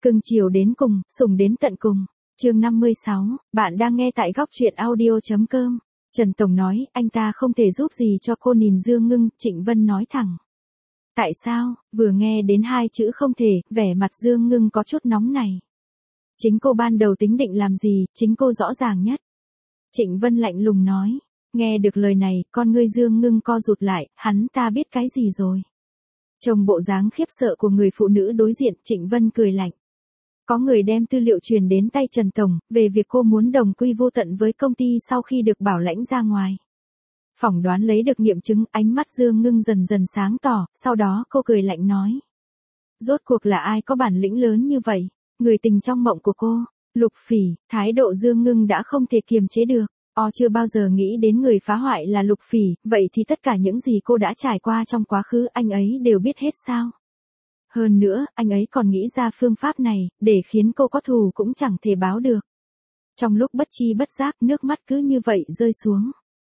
Cưng chiều đến cùng, sủng đến tận cùng. Chương 56, bạn đang nghe tại góc truyện audio.com. Trần Tổng nói, anh ta không thể giúp gì cho cô nhìn Dương Ngưng, Trịnh Vân nói thẳng. Tại sao? Vừa nghe đến hai chữ không thể, vẻ mặt Dương Ngưng có chút nóng này. Chính cô ban đầu tính định làm gì, chính cô rõ ràng nhất. Trịnh Vân lạnh lùng nói. Nghe được lời này, con ngươi Dương Ngưng co rụt lại, hắn ta biết cái gì rồi. Trông bộ dáng khiếp sợ của người phụ nữ đối diện, Trịnh Vân cười lạnh. Có người đem tư liệu truyền đến tay Trần Tổng, về việc cô muốn đồng quy vô tận với công ty sau khi được bảo lãnh ra ngoài. Phỏng đoán lấy được nghiệm chứng, ánh mắt Dương Ngưng dần dần sáng tỏ, sau đó cô cười lạnh nói. Rốt cuộc là ai có bản lĩnh lớn như vậy? Người tình trong mộng của cô, Lục Phỉ. Thái độ Dương Ngưng đã không thể kiềm chế được. Chưa bao giờ nghĩ đến người phá hoại là Lục Phỉ, vậy thì tất cả những gì cô đã trải qua trong quá khứ anh ấy đều biết hết sao? Hơn nữa, anh ấy còn nghĩ ra phương pháp này, để khiến cô có thù cũng chẳng thể báo được. Trong lúc bất chi bất giác, nước mắt cứ như vậy rơi xuống.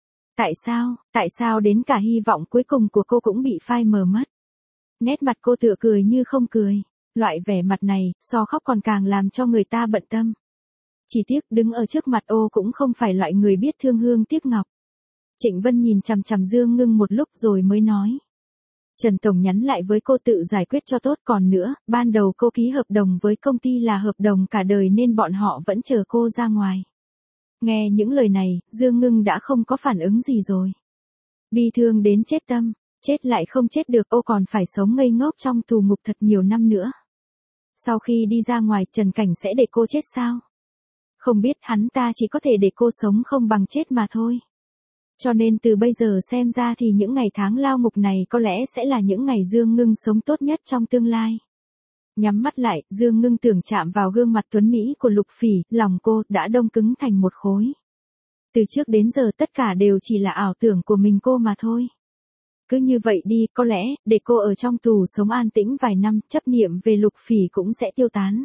Tại sao đến cả hy vọng cuối cùng của cô cũng bị phai mờ mất? Nét mặt cô tựa cười như không cười. Loại vẻ mặt này, so khóc còn càng làm cho người ta bận tâm. Chỉ tiếc đứng ở trước mặt ô cũng không phải loại người biết thương hương tiếc ngọc. Trịnh Vân nhìn chằm chằm Dương Ngưng một lúc rồi mới nói. Trần Tổng nhắn lại với cô tự giải quyết cho tốt, còn nữa, ban đầu cô ký hợp đồng với công ty là hợp đồng cả đời nên bọn họ vẫn chờ cô ra ngoài. Nghe những lời này, Dương Ngưng đã không có phản ứng gì rồi. Bi thương đến chết tâm, chết lại không chết được, ô còn phải sống ngây ngốc trong tù ngục thật nhiều năm nữa. Sau khi đi ra ngoài, Trần Cảnh sẽ để cô chết sao? Không biết, hắn ta chỉ có thể để cô sống không bằng chết mà thôi. Cho nên từ bây giờ xem ra thì những ngày tháng lao ngục này có lẽ sẽ là những ngày Dương Ngưng sống tốt nhất trong tương lai. Nhắm mắt lại, Dương Ngưng tưởng chạm vào gương mặt tuấn mỹ của Lục Phỉ, lòng cô đã đông cứng thành một khối. Từ trước đến giờ tất cả đều chỉ là ảo tưởng của mình cô mà thôi. Cứ như vậy đi, có lẽ, để cô ở trong tù sống an tĩnh vài năm, chấp niệm về Lục Phỉ cũng sẽ tiêu tán.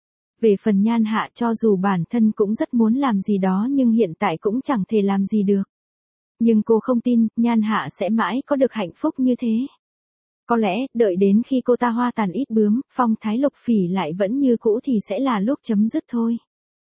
Về phần Nhan Hạ, cho dù bản thân cũng rất muốn làm gì đó nhưng hiện tại cũng chẳng thể làm gì được. Nhưng cô không tin, Nhan Hạ sẽ mãi có được hạnh phúc như thế. Có lẽ, đợi đến khi cô ta hoa tàn ít bướm, phong thái Lục Phỉ lại vẫn như cũ thì sẽ là lúc chấm dứt thôi.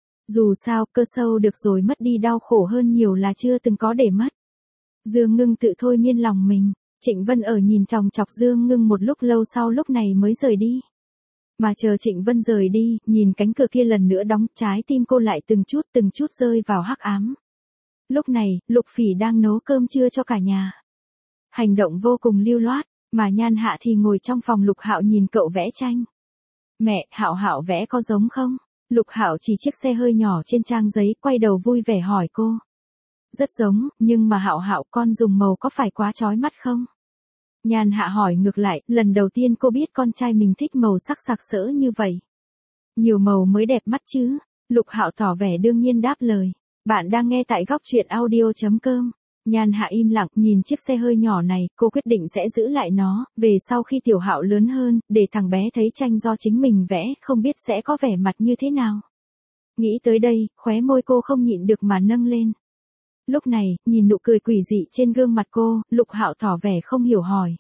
Dù sao, cơ sâu được rồi mất đi đau khổ hơn nhiều là chưa từng có để mất. Dương Ngưng tự thôi miên lòng mình. Trịnh Vân ở nhìn chòng chọc Dương Ngưng một lúc lâu sau lúc này mới rời đi. Mà chờ Trịnh Vân rời đi, nhìn cánh cửa kia lần nữa đóng, trái tim cô lại từng chút rơi vào hắc ám. Lúc này, Lục Phỉ đang nấu cơm trưa cho cả nhà. Hành động vô cùng lưu loát, mà Nhan Hạ thì ngồi trong phòng Lục Hạo nhìn cậu vẽ tranh. Mẹ, Hạo Hạo vẽ có giống không? Lục Hạo chỉ chiếc xe hơi nhỏ trên trang giấy, quay đầu vui vẻ hỏi cô. Rất giống, nhưng mà Hạo Hạo, con dùng màu có phải quá chói mắt không? Nhan Hạ hỏi ngược lại, lần đầu tiên cô biết con trai mình thích màu sắc sặc sỡ như vậy. Nhiều màu mới đẹp mắt chứ. Lục Hạo tỏ vẻ đương nhiên đáp lời. Bạn đang nghe tại góc truyện audio.com. Nhan Hạ im lặng nhìn chiếc xe hơi nhỏ này, cô quyết định sẽ giữ lại nó, về sau khi Tiểu Hạo lớn hơn, để thằng bé thấy tranh do chính mình vẽ, không biết sẽ có vẻ mặt như thế nào. Nghĩ tới đây, khóe môi cô không nhịn được mà nâng lên. Lúc này, nhìn nụ cười quỷ dị trên gương mặt cô, Lục Hạo tỏ vẻ không hiểu hỏi.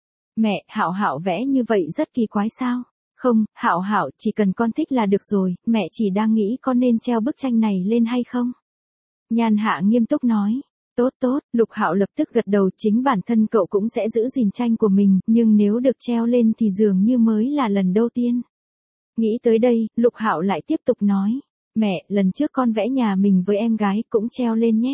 Mẹ, Hạo Hạo vẽ như vậy rất kỳ quái sao? Không, Hạo Hạo, chỉ cần con thích là được rồi, mẹ chỉ đang nghĩ con nên treo bức tranh này lên hay không? Nhan Hạ nghiêm túc nói. Tốt, Lục Hạo lập tức gật đầu, chính bản thân cậu cũng sẽ giữ gìn tranh của mình, nhưng nếu được treo lên thì dường như mới là lần đầu tiên. Nghĩ tới đây, Lục Hạo lại tiếp tục nói. Mẹ, lần trước con vẽ nhà mình với em gái cũng treo lên nhé.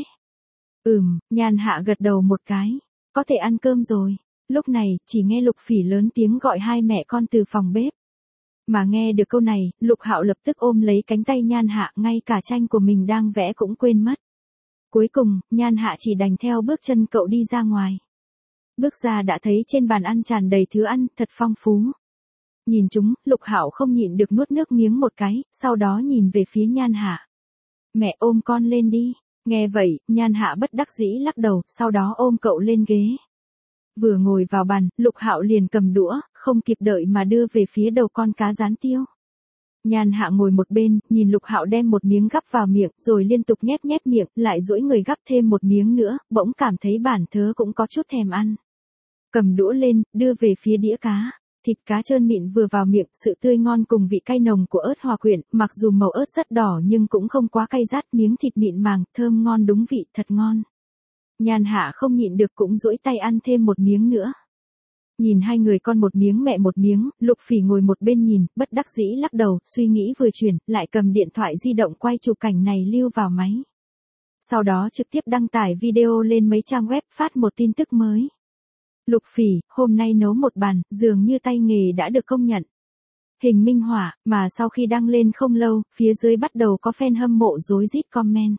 Nhan Hạ gật đầu một cái. Có thể ăn cơm rồi. Lúc này, chỉ nghe Lục Phỉ lớn tiếng gọi hai mẹ con từ phòng bếp. Mà nghe được câu này, Lục Hạo lập tức ôm lấy cánh tay Nhan Hạ, ngay cả tranh của mình đang vẽ cũng quên mất. Cuối cùng, Nhan Hạ chỉ đành theo bước chân cậu đi ra ngoài. Bước ra đã thấy trên bàn ăn tràn đầy thứ ăn, thật phong phú. Nhìn chúng, Lục Hạo không nhịn được nuốt nước miếng một cái, sau đó nhìn về phía Nhan Hạ. Mẹ ôm con lên đi. Nghe vậy, Nhan Hạ bất đắc dĩ lắc đầu, sau đó ôm cậu lên ghế. Vừa ngồi vào bàn, Lục Hạo liền cầm đũa, không kịp đợi mà đưa về phía đầu con cá rán tiêu. Nhan Hạ ngồi một bên, nhìn Lục Hạo đem một miếng gắp vào miệng, rồi liên tục nhép miệng, lại duỗi người gắp thêm một miếng nữa, bỗng cảm thấy bản thớ cũng có chút thèm ăn. Cầm đũa lên, đưa về phía đĩa cá. Thịt cá trơn mịn vừa vào miệng, sự tươi ngon cùng vị cay nồng của ớt hòa quyện, mặc dù màu ớt rất đỏ nhưng cũng không quá cay rát, miếng thịt mịn màng, thơm ngon đúng vị, thật ngon. Nhan Hạ không nhịn được cũng duỗi tay ăn thêm một miếng nữa. Nhìn hai người con một miếng mẹ một miếng, Lục Phỉ ngồi một bên nhìn, bất đắc dĩ lắc đầu, suy nghĩ vừa chuyển, lại cầm điện thoại di động quay chụp cảnh này lưu vào máy. Sau đó trực tiếp đăng tải video lên mấy trang web phát một tin tức mới. Lục Phỉ, hôm nay nấu một bàn, dường như tay nghề đã được công nhận. Hình minh họa, mà sau khi đăng lên không lâu, phía dưới bắt đầu có fan hâm mộ rối rít comment.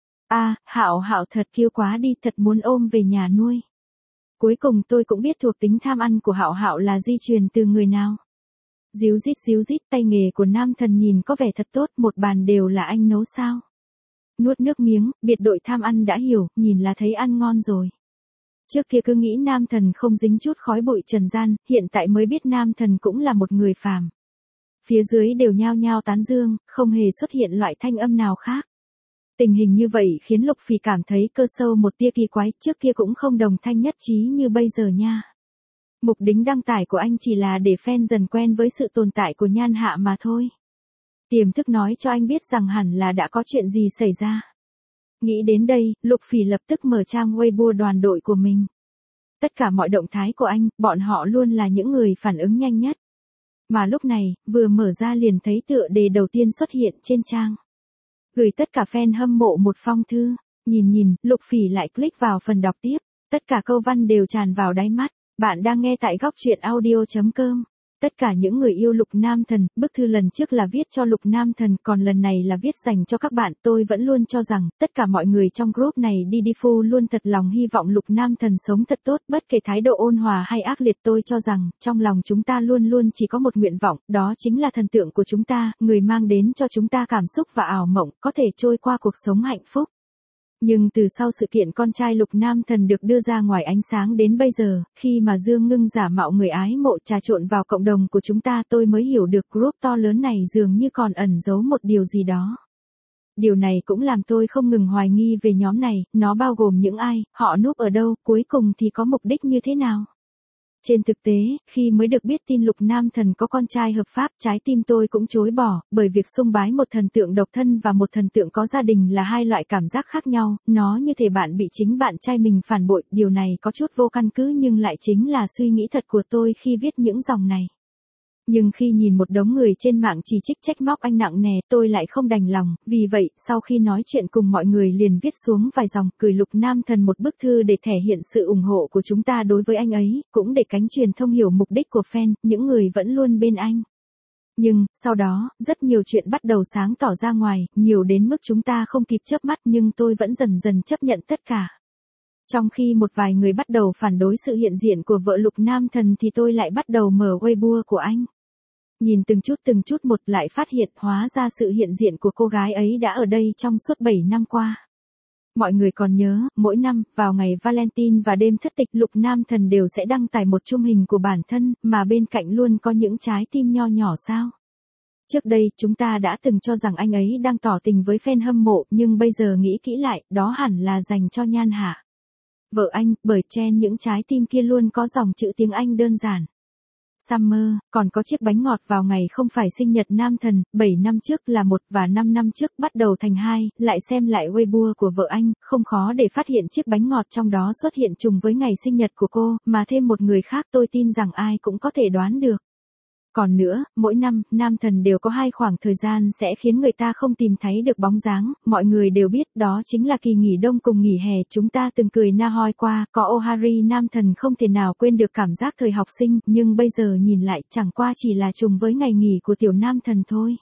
Hạo Hạo thật kiêu quá đi, thật muốn ôm về nhà nuôi. Cuối cùng tôi cũng biết thuộc tính tham ăn của Hạo Hạo là di truyền từ người nào. Díu dít, tay nghề của nam thần nhìn có vẻ thật tốt, một bàn đều là anh nấu sao. Nuốt nước miếng, biệt đội tham ăn đã hiểu, nhìn là thấy ăn ngon rồi. Trước kia cứ nghĩ nam thần không dính chút khói bụi trần gian, hiện tại mới biết nam thần cũng là một người phàm. Phía dưới đều nhao nhao tán dương, không hề xuất hiện loại thanh âm nào khác. Tình hình như vậy khiến Lục Phỉ cảm thấy cơ sâu một tia kỳ quái, trước kia cũng không đồng thanh nhất trí như bây giờ nha. Mục đích đăng tải của anh chỉ là để fan dần quen với sự tồn tại của Nhan Hạ mà thôi. Tiềm thức nói cho anh biết rằng hẳn là đã có chuyện gì xảy ra. Nghĩ đến đây, Lục Phỉ lập tức mở trang Weibo đoàn đội của mình. Tất cả mọi động thái của anh, bọn họ luôn là những người phản ứng nhanh nhất. Mà lúc này, vừa mở ra liền thấy tựa đề đầu tiên xuất hiện trên trang. Gửi tất cả fan hâm mộ một phong thư. Nhìn, Lục Phỉ lại click vào phần đọc tiếp. Tất cả câu văn đều tràn vào đáy mắt. Bạn đang nghe tại góc truyện audio.com. Tất cả những người yêu Lục Nam Thần, bức thư lần trước là viết cho Lục Nam Thần, còn lần này là viết dành cho các bạn. Tôi vẫn luôn cho rằng, tất cả mọi người trong group này đi phu luôn thật lòng hy vọng Lục Nam Thần sống thật tốt, bất kể thái độ ôn hòa hay ác liệt. Tôi cho rằng, trong lòng chúng ta luôn luôn chỉ có một nguyện vọng, đó chính là thần tượng của chúng ta, người mang đến cho chúng ta cảm xúc và ảo mộng, có thể trôi qua cuộc sống hạnh phúc. Nhưng từ sau sự kiện con trai Lục Nam Thần được đưa ra ngoài ánh sáng đến bây giờ, khi mà Dương Ngưng giả mạo người ái mộ trà trộn vào cộng đồng của chúng ta, tôi mới hiểu được group to lớn này dường như còn ẩn giấu một điều gì đó. Điều này cũng làm tôi không ngừng hoài nghi về nhóm này, nó bao gồm những ai, họ núp ở đâu, cuối cùng thì có mục đích như thế nào. Trên thực tế, khi mới được biết tin Lục Nam Thần có con trai hợp pháp, trái tim tôi cũng chối bỏ, bởi việc sùng bái một thần tượng độc thân và một thần tượng có gia đình là hai loại cảm giác khác nhau, nó như thể bạn bị chính bạn trai mình phản bội, điều này có chút vô căn cứ nhưng lại chính là suy nghĩ thật của tôi khi viết những dòng này. Nhưng khi nhìn một đống người trên mạng chỉ trích trách móc anh nặng nề, tôi lại không đành lòng, vì vậy, sau khi nói chuyện cùng mọi người liền viết xuống vài dòng, gửi Lục Nam Thần một bức thư để thể hiện sự ủng hộ của chúng ta đối với anh ấy, cũng để cánh truyền thông hiểu mục đích của fan, những người vẫn luôn bên anh. Nhưng, sau đó, rất nhiều chuyện bắt đầu sáng tỏ ra ngoài, nhiều đến mức chúng ta không kịp chớp mắt nhưng tôi vẫn dần dần chấp nhận tất cả. Trong khi một vài người bắt đầu phản đối sự hiện diện của vợ Lục Nam Thần thì tôi lại bắt đầu mở Weibo của anh. Nhìn từng chút một lại phát hiện hóa ra sự hiện diện của cô gái ấy đã ở đây trong suốt 7 năm qua. Mọi người còn nhớ, mỗi năm, vào ngày Valentine và đêm thất tịch Lục Nam Thần đều sẽ đăng tải một chung hình của bản thân, mà bên cạnh luôn có những trái tim nho nhỏ sao. Trước đây, chúng ta đã từng cho rằng anh ấy đang tỏ tình với fan hâm mộ, nhưng bây giờ nghĩ kỹ lại, đó hẳn là dành cho Nhan Hạ. Vợ anh, bởi trên những trái tim kia luôn có dòng chữ tiếng Anh đơn giản. Summer, còn có chiếc bánh ngọt vào ngày không phải sinh nhật Nam Thần, 7 năm trước là 1 và 5 năm trước bắt đầu thành 2, lại xem lại Weibo của vợ anh, không khó để phát hiện chiếc bánh ngọt trong đó xuất hiện trùng với ngày sinh nhật của cô, mà thêm một người khác tôi tin rằng ai cũng có thể đoán được. Còn nữa, mỗi năm, Nam Thần đều có 2 khoảng thời gian sẽ khiến người ta không tìm thấy được bóng dáng, mọi người đều biết đó chính là kỳ nghỉ đông cùng nghỉ hè, chúng ta từng cười na hoi qua, có Ohari Nam Thần không thể nào quên được cảm giác thời học sinh, nhưng bây giờ nhìn lại chẳng qua chỉ là trùng với ngày nghỉ của tiểu Nam Thần thôi.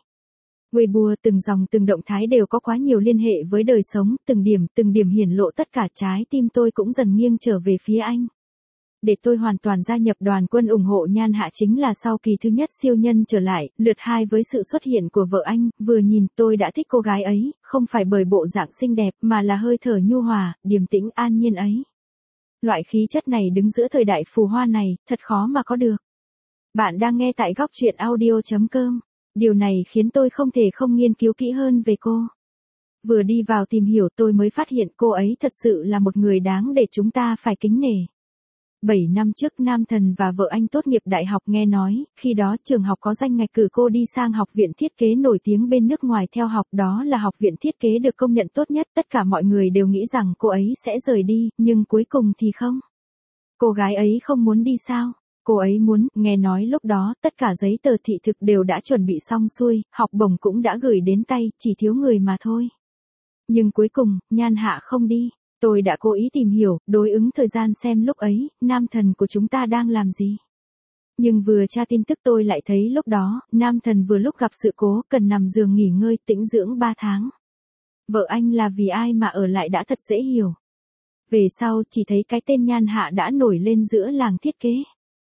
Weibo từng dòng từng động thái đều có quá nhiều liên hệ với đời sống, từng điểm hiển lộ tất cả, trái tim tôi cũng dần nghiêng trở về phía anh. Để tôi hoàn toàn gia nhập đoàn quân ủng hộ Nhan Hạ chính là sau kỳ thứ nhất siêu nhân trở lại, lượt 2 với sự xuất hiện của vợ anh, vừa nhìn tôi đã thích cô gái ấy, không phải bởi bộ dạng xinh đẹp mà là hơi thở nhu hòa, điềm tĩnh an nhiên ấy. Loại khí chất này đứng giữa thời đại phù hoa này, thật khó mà có được. Bạn đang nghe tại góc truyện audio.com. Điều này khiến tôi không thể không nghiên cứu kỹ hơn về cô. Vừa đi vào tìm hiểu tôi mới phát hiện cô ấy thật sự là một người đáng để chúng ta phải kính nể. 7 năm trước Nam Thần và vợ anh tốt nghiệp đại học nghe nói, khi đó trường học có danh ngạch cử cô đi sang học viện thiết kế nổi tiếng bên nước ngoài theo học, đó là học viện thiết kế được công nhận tốt nhất, tất cả mọi người đều nghĩ rằng cô ấy sẽ rời đi, nhưng cuối cùng thì không. Cô gái ấy không muốn đi sao? Cô ấy muốn, nghe nói lúc đó, tất cả giấy tờ thị thực đều đã chuẩn bị xong xuôi, học bổng cũng đã gửi đến tay, chỉ thiếu người mà thôi. Nhưng cuối cùng, Nhan Hạ không đi. Tôi đã cố ý tìm hiểu, đối ứng thời gian xem lúc ấy, Nam Thần của chúng ta đang làm gì. Nhưng vừa tra tin tức tôi lại thấy lúc đó, Nam Thần vừa lúc gặp sự cố, cần nằm giường nghỉ ngơi, tĩnh dưỡng 3 tháng. Vợ anh là vì ai mà ở lại đã thật dễ hiểu. Về sau, chỉ thấy cái tên Nhan Hạ đã nổi lên giữa làng thiết kế.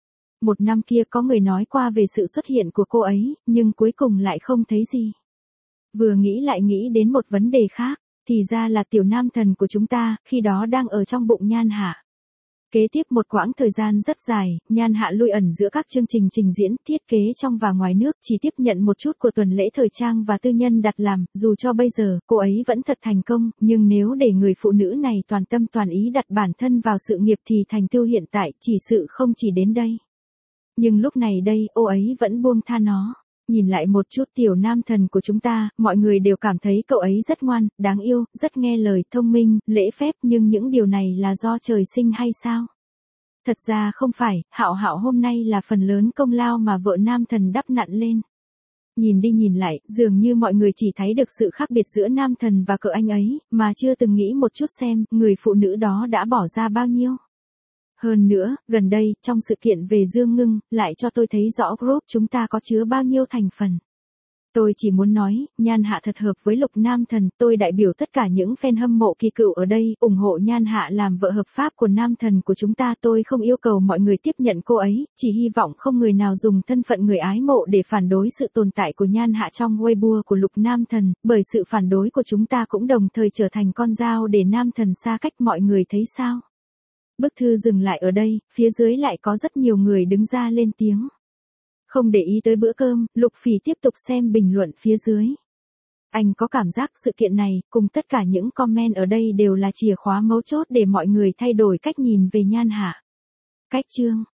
Một năm kia có người nói qua về sự xuất hiện của cô ấy, nhưng cuối cùng lại không thấy gì. Vừa nghĩ lại nghĩ đến một vấn đề khác. Thì ra là tiểu Nam Thần của chúng ta, khi đó đang ở trong bụng Nhan Hạ. Kế tiếp một quãng thời gian rất dài, Nhan Hạ lui ẩn giữa các chương trình trình diễn, thiết kế trong và ngoài nước, chỉ tiếp nhận một chút của tuần lễ thời trang và tư nhân đặt làm, dù cho bây giờ, cô ấy vẫn thật thành công, nhưng nếu để người phụ nữ này toàn tâm toàn ý đặt bản thân vào sự nghiệp thì thành tựu hiện tại, chỉ sự không chỉ đến đây. Nhưng lúc này đây, ô ấy vẫn buông tha nó. Nhìn lại một chút tiểu Nam Thần của chúng ta, mọi người đều cảm thấy cậu ấy rất ngoan, đáng yêu, rất nghe lời, thông minh, lễ phép, nhưng những điều này là do trời sinh hay sao? Thật ra không phải, Hạo Hạo hôm nay là phần lớn công lao mà vợ Nam Thần đắp nặn lên. Nhìn đi nhìn lại, dường như mọi người chỉ thấy được sự khác biệt giữa Nam Thần và cậu anh ấy, mà chưa từng nghĩ một chút xem, người phụ nữ đó đã bỏ ra bao nhiêu. Hơn nữa, gần đây, trong sự kiện về Dương Ngưng, lại cho tôi thấy rõ group chúng ta có chứa bao nhiêu thành phần. Tôi chỉ muốn nói, Nhan Hạ thật hợp với Lục Nam Thần, tôi đại biểu tất cả những fan hâm mộ kỳ cựu ở đây, ủng hộ Nhan Hạ làm vợ hợp pháp của Nam Thần của chúng ta. Tôi không yêu cầu mọi người tiếp nhận cô ấy, chỉ hy vọng không người nào dùng thân phận người ái mộ để phản đối sự tồn tại của Nhan Hạ trong Weibo của Lục Nam Thần, bởi sự phản đối của chúng ta cũng đồng thời trở thành con dao để Nam Thần xa cách, mọi người thấy sao? Bức thư dừng lại ở đây, phía dưới lại có rất nhiều người đứng ra lên tiếng. Không để ý tới bữa cơm, Lục Phỉ tiếp tục xem bình luận phía dưới. Anh có cảm giác sự kiện này, cùng tất cả những comment ở đây đều là chìa khóa mấu chốt để mọi người thay đổi cách nhìn về Nhan Hạ. Cách chương